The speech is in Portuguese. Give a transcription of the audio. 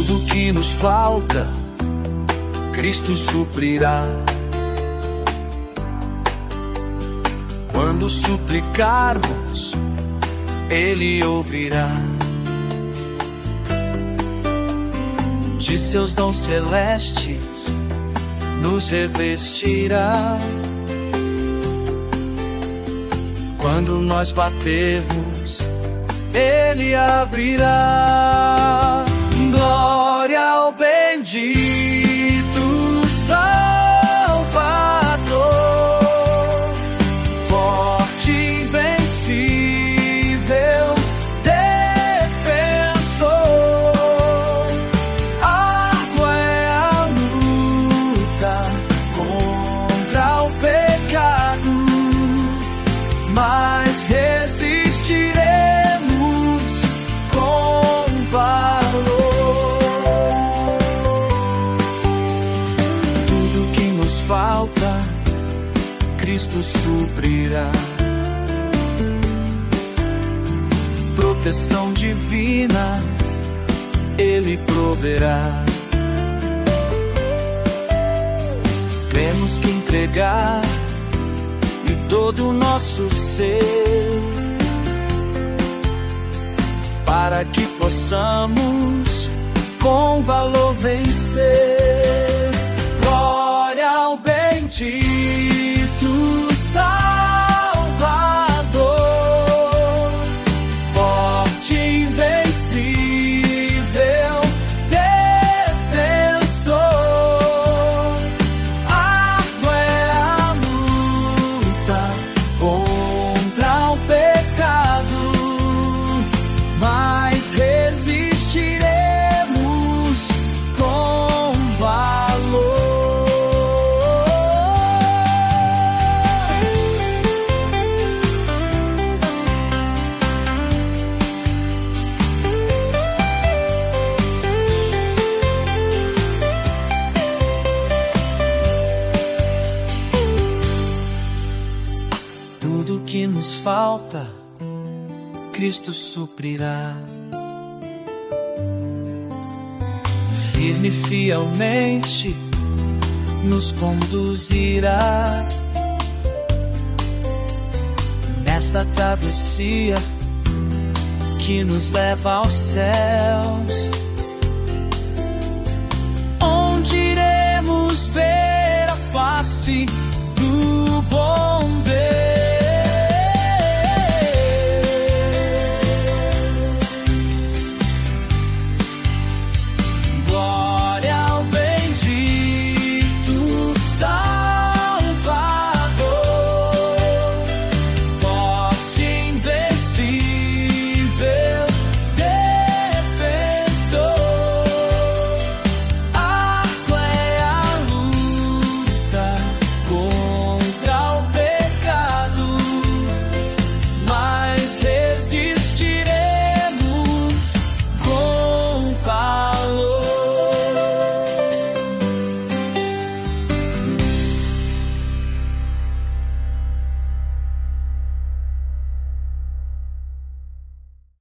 Tudo que nos falta, Cristo suprirá. Quando suplicarmos, Ele ouvirá. De seus dons celestes nos revestirá. Quando nós batermos, Ele abrirá. Glória ao bendito Salvador, forte e invencível defensor. Árdua é a luta contra o pecado, mas resistiremos com valor. Tudo que nos falta, Cristo suprirá. Proteção divina, Ele proverá. Temos que entregar e todo o nosso ser, para que possamos com valor vencer. Glória ao bendito Salvador, forte e invencível defensor. Árdua é a luta contra o pecado, mas resistiremos com valor. Tudo que nos falta, Cristo suprirá. Firme e fielmente nos conduzirá nesta travessia que nos leva ao céu.